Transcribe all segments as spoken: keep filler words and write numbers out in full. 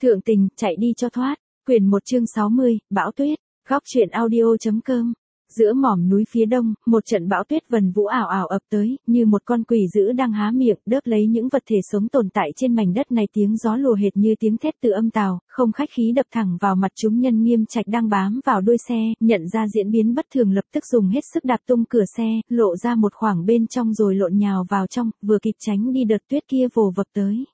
Thượng tình, chạy đi cho thoát. Quyển một chương sáu mươi, bão tuyết. Góc truyện audio.com. Giữa mỏm núi phía đông, một trận bão tuyết vần vũ ảo ảo ập tới, như một con quỷ dữ đang há miệng, đớp lấy những vật thể sống tồn tại trên mảnh đất này. Tiếng gió lùa hệt như tiếng thét từ âm tàu, không khách khí đập thẳng vào mặt chúng nhân. Nghiêm Trạch đang bám vào đuôi xe, nhận ra diễn biến bất thường lập tức dùng hết sức đạp tung cửa xe, lộ ra một khoảng bên trong rồi lộn nhào vào trong, vừa kịp tránh đi đợt tuyết kia vồ vập tới.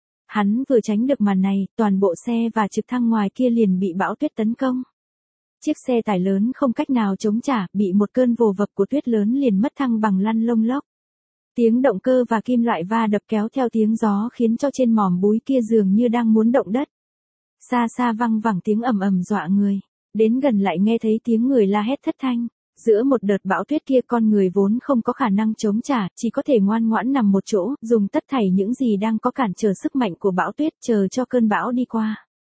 Hắn vừa tránh được màn này, toàn bộ xe và trực thăng ngoài kia liền bị bão tuyết tấn công. Chiếc xe tải lớn không cách nào chống trả, bị một cơn vồ vập của tuyết lớn liền mất thăng bằng lăn lông lốc. Tiếng động cơ và kim loại va đập kéo theo tiếng gió khiến cho trên mỏm búi kia dường như đang muốn động đất. Xa xa văng vẳng tiếng ầm ầm dọa người, đến gần lại nghe thấy tiếng người la hét thất thanh. Giữa một đợt bão tuyết kia, con người vốn không có khả năng chống trả, chỉ có thể ngoan ngoãn nằm một chỗ, dùng tất thảy những gì đang có cản trở sức mạnh của bão tuyết, chờ cho cơn bão đi qua.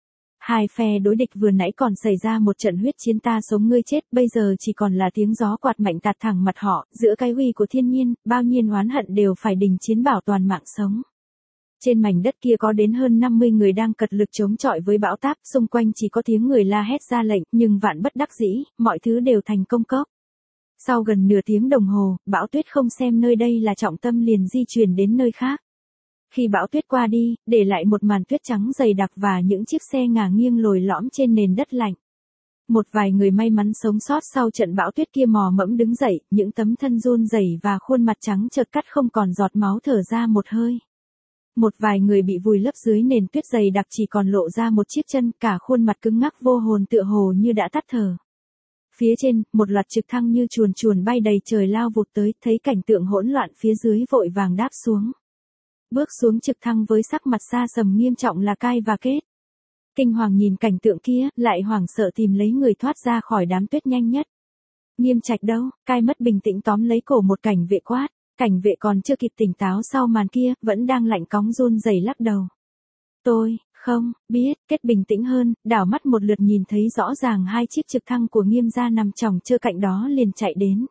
Hai phe đối địch vừa nãy còn xảy ra một trận huyết chiến ta sống ngươi chết, bây giờ chỉ còn là tiếng gió quạt mạnh tạt thẳng mặt họ. Giữa cái uy của thiên nhiên, bao nhiêu oán hận đều phải đình chiến bảo toàn mạng sống. Trên mảnh đất kia có đến hơn năm mươi người đang cật lực chống chọi với bão táp, xung quanh chỉ có tiếng người la hét ra lệnh, nhưng vạn bất đắc dĩ, mọi thứ đều thành công cốc. Sau gần nửa tiếng đồng hồ, bão tuyết không xem nơi đây là trọng tâm liền di chuyển đến nơi khác. Khi bão tuyết qua đi, để lại một màn tuyết trắng dày đặc và những chiếc xe ngả nghiêng lồi lõm trên nền đất lạnh. Một vài người may mắn sống sót sau trận bão tuyết kia mò mẫm đứng dậy, những tấm thân run rẩy và khuôn mặt trắng chợt cắt không còn giọt máu thở ra một hơi. Một vài người bị vùi lấp dưới nền tuyết dày đặc chỉ còn lộ ra một chiếc chân, cả khuôn mặt cứng ngắc vô hồn tựa hồ như đã tắt thở. Phía trên, một loạt trực thăng như chuồn chuồn bay đầy trời lao vụt tới, thấy cảnh tượng hỗn loạn phía dưới vội vàng đáp xuống. Bước xuống trực thăng với sắc mặt xa sầm nghiêm trọng là Cai và Kết. Kinh hoàng nhìn cảnh tượng kia, lại hoảng sợ tìm lấy người thoát ra khỏi đám tuyết nhanh nhất. Nghiêm Trạch đâu? Cai mất bình tĩnh tóm lấy cổ một cảnh vệ quát. Cảnh vệ còn chưa kịp tỉnh táo sau màn kia, vẫn đang lạnh cóng run rẩy lắc đầu. Tôi, không, biết. Kết bình tĩnh hơn, đảo mắt một lượt nhìn thấy rõ ràng hai chiếc trực thăng của Nghiêm gia nằm chồng chơ cạnh đó liền chạy đến.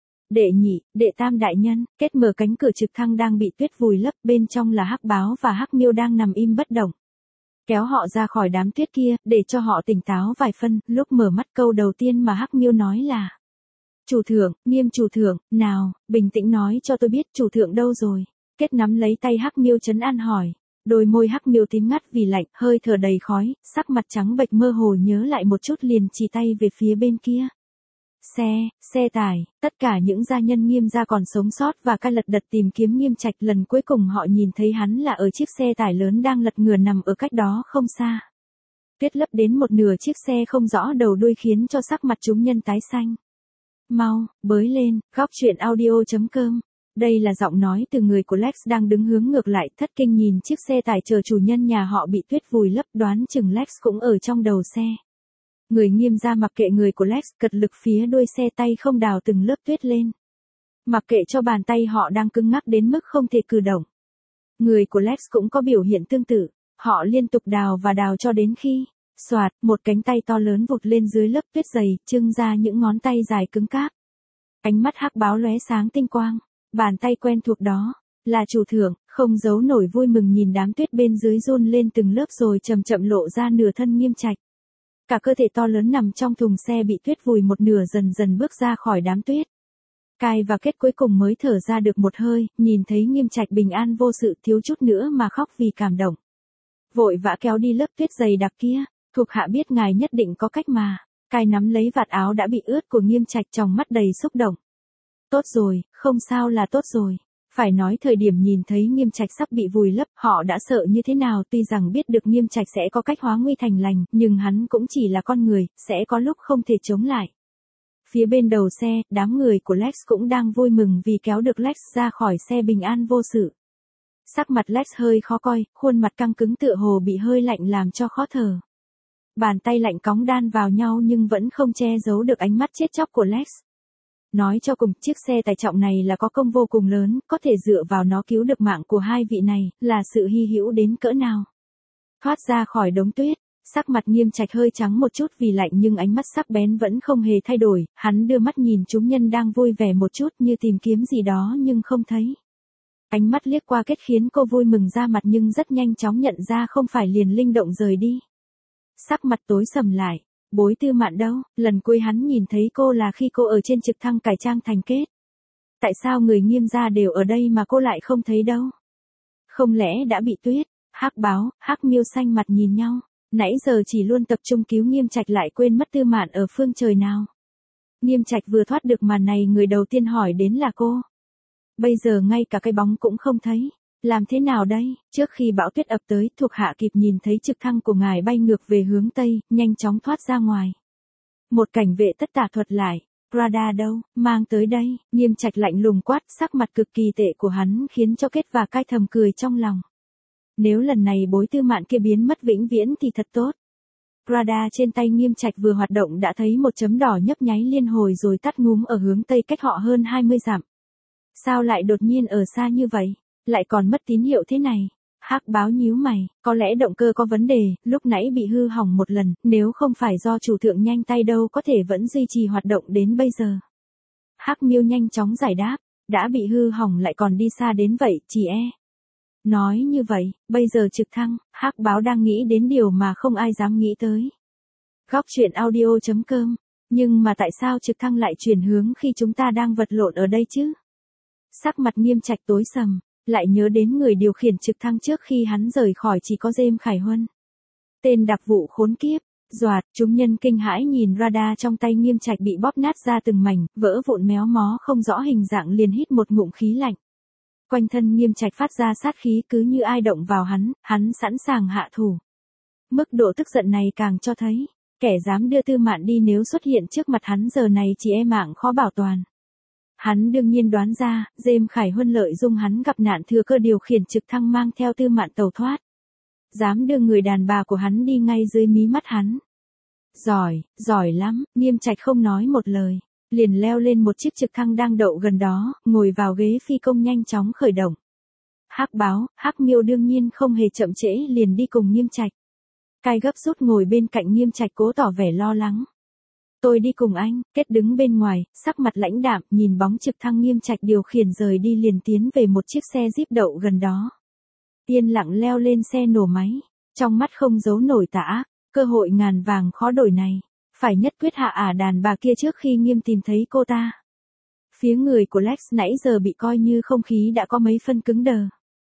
Đệ nhị, đệ tam đại nhân. Kết mở cánh cửa trực thăng đang bị tuyết vùi lấp, bên trong là Hắc Báo và Hắc Miêu đang nằm im bất động. Kéo họ ra khỏi đám tuyết kia, để cho họ tỉnh táo vài phân. Lúc mở mắt câu đầu tiên mà Hắc Miêu nói là: Chủ thượng, Nghiêm chủ thượng, nào, bình tĩnh nói cho tôi biết chủ thượng đâu rồi. Kết nắm lấy tay Hắc Miêu trấn an hỏi. Đôi môi Hắc Miêu tím ngắt vì lạnh, hơi thở đầy khói, sắc mặt trắng bệch mơ hồ nhớ lại một chút liền chỉ tay về phía bên kia. Xe, xe tải, tất cả những gia nhân Nghiêm gia còn sống sót và Cai lật đật tìm kiếm Nghiêm Trạch. Lần cuối cùng họ nhìn thấy hắn là ở chiếc xe tải lớn đang lật ngửa nằm ở cách đó không xa. Tuyết lấp đến một nửa chiếc xe không rõ đầu đuôi khiến cho sắc mặt chúng nhân tái xanh. Mau, bới lên, góc truyện audio.com. Đây là giọng nói từ người của Lex đang đứng hướng ngược lại, thất kinh nhìn chiếc xe tải chờ chủ nhân nhà họ bị tuyết vùi lấp, đoán chừng Lex cũng ở trong đầu xe. Người Nghiêm gia mặc kệ người của Lex, cật lực phía đuôi xe, tay không đào từng lớp tuyết lên. Mặc kệ cho bàn tay họ đang cứng ngắc đến mức không thể cử động. Người của Lex cũng có biểu hiện tương tự, họ liên tục đào và đào cho đến khi, xoạt, một cánh tay to lớn vụt lên dưới lớp tuyết dày, trưng ra những ngón tay dài cứng cáp. Ánh mắt Hắc Báo lóe sáng tinh quang, bàn tay quen thuộc đó, là chủ thượng, không giấu nổi vui mừng nhìn đám tuyết bên dưới run lên từng lớp rồi chậm chậm lộ ra nửa thân Nghiêm Trạch. Cả cơ thể to lớn nằm trong thùng xe bị tuyết vùi một nửa dần dần bước ra khỏi đám tuyết. Cai và Kết cuối cùng mới thở ra được một hơi, nhìn thấy Nghiêm Trạch bình an vô sự, thiếu chút nữa mà khóc vì cảm động. Vội vã kéo đi lớp tuyết dày đặc kia, thuộc hạ biết ngài nhất định có cách mà. Cai nắm lấy vạt áo đã bị ướt của Nghiêm Trạch, trong mắt đầy xúc động. Tốt rồi, không sao là tốt rồi. Phải nói thời điểm nhìn thấy Nghiêm Trạch sắp bị vùi lấp, họ đã sợ như thế nào. Tuy rằng biết được Nghiêm Trạch sẽ có cách hóa nguy thành lành, nhưng hắn cũng chỉ là con người, sẽ có lúc không thể chống lại. Phía bên đầu xe, đám người của Lex cũng đang vui mừng vì kéo được Lex ra khỏi xe bình an vô sự. Sắc mặt Lex hơi khó coi, khuôn mặt căng cứng tựa hồ bị hơi lạnh làm cho khó thở. Bàn tay lạnh cóng đan vào nhau nhưng vẫn không che giấu được ánh mắt chết chóc của Lex. Nói cho cùng, chiếc xe tải trọng này là có công vô cùng lớn, có thể dựa vào nó cứu được mạng của hai vị này, là sự hy hữu đến cỡ nào. Thoát ra khỏi đống tuyết, sắc mặt Nghiêm Trạch hơi trắng một chút vì lạnh nhưng ánh mắt sắc bén vẫn không hề thay đổi, hắn đưa mắt nhìn chúng nhân đang vui vẻ một chút như tìm kiếm gì đó nhưng không thấy. Ánh mắt liếc qua kết khiến cô vui mừng ra mặt nhưng rất nhanh chóng nhận ra không phải liền linh động rời đi. Sắc mặt tối sầm lại, Bối Tư Mạn đâu, lần cuối hắn nhìn thấy cô là khi cô ở trên trực thăng cải trang thành Kết. Tại sao người Nghiêm gia đều ở đây mà cô lại không thấy đâu? Không lẽ đã bị Tuyết, Hắc Báo, Hắc Miêu xanh mặt nhìn nhau, nãy giờ chỉ luôn tập trung cứu Nghiêm Trạch lại quên mất Tư Mạn ở phương trời nào. Nghiêm Trạch vừa thoát được màn này người đầu tiên hỏi đến là cô. Bây giờ ngay cả cái bóng cũng không thấy. Làm thế nào đây? Trước khi bão tuyết ập tới, thuộc hạ kịp nhìn thấy trực thăng của ngài bay ngược về hướng Tây, nhanh chóng thoát ra ngoài. Một cảnh vệ tất tả thuật lại. Radar đâu, mang tới đây. Nghiêm Trạch lạnh lùng quát, sắc mặt cực kỳ tệ của hắn khiến cho Kết và Cai thầm cười trong lòng. Nếu lần này Bối Tư Mạn kia biến mất vĩnh viễn thì thật tốt. Radar trên tay Nghiêm Trạch vừa hoạt động đã thấy một chấm đỏ nhấp nháy liên hồi rồi tắt ngúm ở hướng Tây cách họ hơn hai mươi dặm. Sao lại đột nhiên ở xa như vậy? Lại còn mất tín hiệu thế này. Hắc Báo nhíu mày, có lẽ động cơ có vấn đề, lúc nãy bị hư hỏng một lần, nếu không phải do chủ thượng nhanh tay đâu có thể vẫn duy trì hoạt động đến bây giờ. Hắc Miêu nhanh chóng giải đáp, đã bị hư hỏng lại còn đi xa đến vậy, chỉ e. Nói như vậy, bây giờ trực thăng, Hắc Báo đang nghĩ đến điều mà không ai dám nghĩ tới. Góc truyện audio chấm com, nhưng mà tại sao trực thăng lại chuyển hướng khi chúng ta đang vật lộn ở đây chứ? Sắc mặt Nghiêm Trạch tối sầm. Lại nhớ đến người điều khiển trực thăng trước khi hắn rời khỏi chỉ có Dêm Khải Huân. Tên đặc vụ khốn kiếp, doạt, chúng nhân kinh hãi nhìn radar trong tay Nghiêm Trạch bị bóp nát ra từng mảnh, vỡ vụn méo mó không rõ hình dạng liền hít một ngụm khí lạnh. Quanh thân Nghiêm Trạch phát ra sát khí cứ như ai động vào hắn, hắn sẵn sàng hạ thủ. Mức độ tức giận này càng cho thấy, kẻ dám đưa Tư Mạn đi nếu xuất hiện trước mặt hắn giờ này chỉ e mạng khó bảo toàn. Hắn đương nhiên đoán ra, Dêm Khải Huân lợi dụng hắn gặp nạn thừa cơ điều khiển trực thăng mang theo Tư Mạn tẩu thoát. Dám đưa người đàn bà của hắn đi ngay dưới mí mắt hắn. Giỏi, giỏi lắm, Nghiêm Trạch không nói một lời, liền leo lên một chiếc trực thăng đang đậu gần đó, ngồi vào ghế phi công nhanh chóng khởi động. Hắc Báo, Hắc Miêu đương nhiên không hề chậm trễ liền đi cùng Nghiêm Trạch. Cai gấp rút ngồi bên cạnh Nghiêm Trạch cố tỏ vẻ lo lắng. Tôi đi cùng anh, Kết đứng bên ngoài, sắc mặt lãnh đạm, nhìn bóng trực thăng Nghiêm Trạch điều khiển rời đi liền tiến về một chiếc xe jeep đậu gần đó. Yên lặng leo lên xe nổ máy, trong mắt không giấu nổi tà ác, cơ hội ngàn vàng khó đổi này, phải nhất quyết hạ ả đàn bà kia trước khi Nghiêm tìm thấy cô ta. Phía người của Lex nãy giờ bị coi như không khí đã có mấy phân cứng đờ.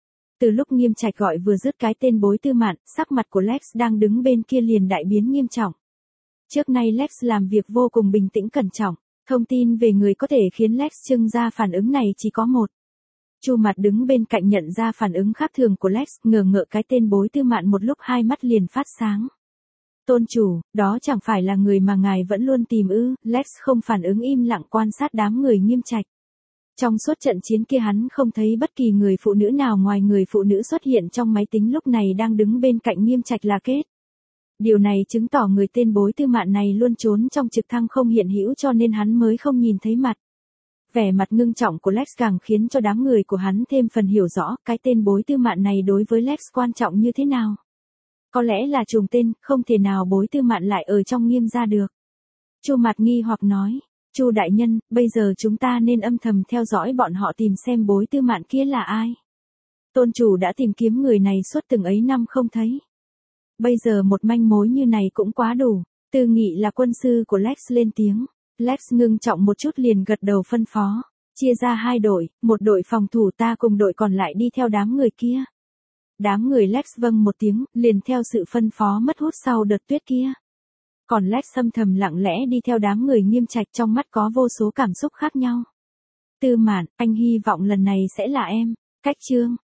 Từ lúc Nghiêm Trạch gọi vừa dứt cái tên Bối Tư Mạn, sắc mặt của Lex đang đứng bên kia liền đại biến nghiêm trọng. Trước nay Lex làm việc vô cùng bình tĩnh cẩn trọng, thông tin về người có thể khiến Lex trưng ra phản ứng này chỉ có một. Chu Mặt đứng bên cạnh nhận ra phản ứng khác thường của Lex, ngờ ngợ cái tên Bối Tư Mạn một lúc hai mắt liền phát sáng. Tôn chủ, đó chẳng phải là người mà ngài vẫn luôn tìm ư? Lex không phản ứng im lặng quan sát đám người Nghiêm Trạch. Trong suốt trận chiến kia hắn không thấy bất kỳ người phụ nữ nào ngoài người phụ nữ xuất hiện trong máy tính lúc này đang đứng bên cạnh Nghiêm Trạch là Kết. Điều này chứng tỏ người tên Bối Tư Mạn này luôn trốn trong trực thăng không hiện hữu cho nên hắn mới không nhìn thấy mặt. Vẻ mặt ngưng trọng của Lex càng khiến cho đám người của hắn thêm phần hiểu rõ cái tên Bối Tư Mạn này đối với Lex quan trọng như thế nào. Có lẽ là trùng tên, không thể nào Bối Tư Mạn lại ở trong Nghiêm gia được. Chu Mặt nghi hoặc nói, Chu đại nhân, bây giờ chúng ta nên âm thầm theo dõi bọn họ tìm xem Bối Tư Mạn kia là ai. Tôn chủ đã tìm kiếm người này suốt từng ấy năm không thấy. Bây giờ một manh mối như này cũng quá đủ. Tư Nghị là quân sư của Lex lên tiếng. Lex ngưng trọng một chút liền gật đầu phân phó. Chia ra hai đội, một đội phòng thủ ta cùng đội còn lại đi theo đám người kia. Đám người Lex vâng một tiếng, liền theo sự phân phó mất hút sau đợt tuyết kia. Còn Lex âm thầm lặng lẽ đi theo đám người Nghiêm Trạch trong mắt có vô số cảm xúc khác nhau. Tư Mạn, anh hy vọng lần này sẽ là em. Cách chương.